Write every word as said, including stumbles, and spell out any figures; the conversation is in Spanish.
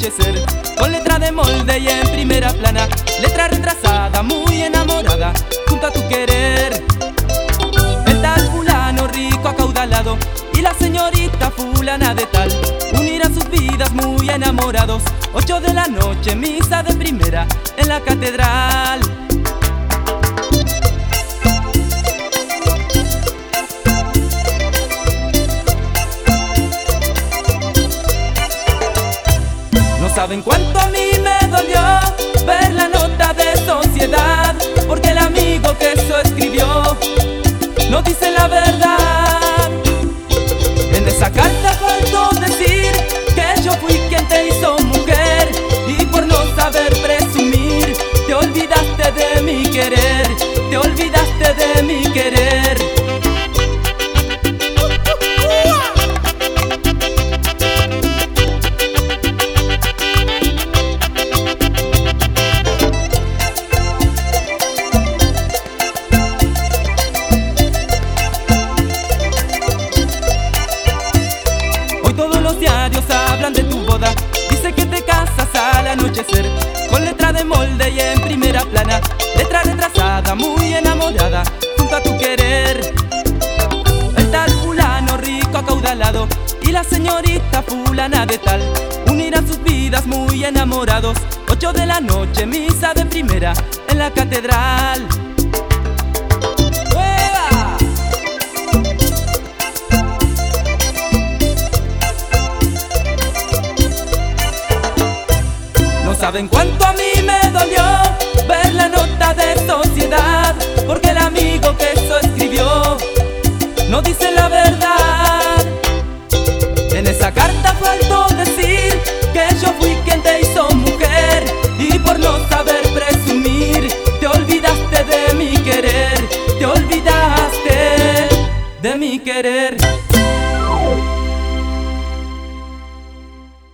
anochecer, con letra de molde y en primera plana, letra retrasada, muy enamorada, junto a tu querer. El tal fulano rico acaudalado y la señorita fulana de tal unirán sus vidas muy enamorados. Ocho de la noche, misa de primera en la catedral. No saben cuánto a mí me dolió ver la nota de sociedad, porque el amigo que eso escribió no dice la verdad. En esa carta faltó decir que yo fui quien te hizo mujer, y por no saber presumir te olvidaste de mi querer, te olvidaste de mi querer. Todos los diarios hablan de tu boda, dice que te casas al anochecer, con letra de molde y en primera plana, letra retrasada, muy enamorada, junto a tu querer. El tal fulano rico acaudalado y la señorita fulana de tal unirán sus vidas muy enamorados. Ocho de la noche, misa de primera en la catedral. No saben cuánto a mí me dolió ver la nota de sociedad, porque el amigo que eso escribió no dice la verdad. En esa carta faltó decir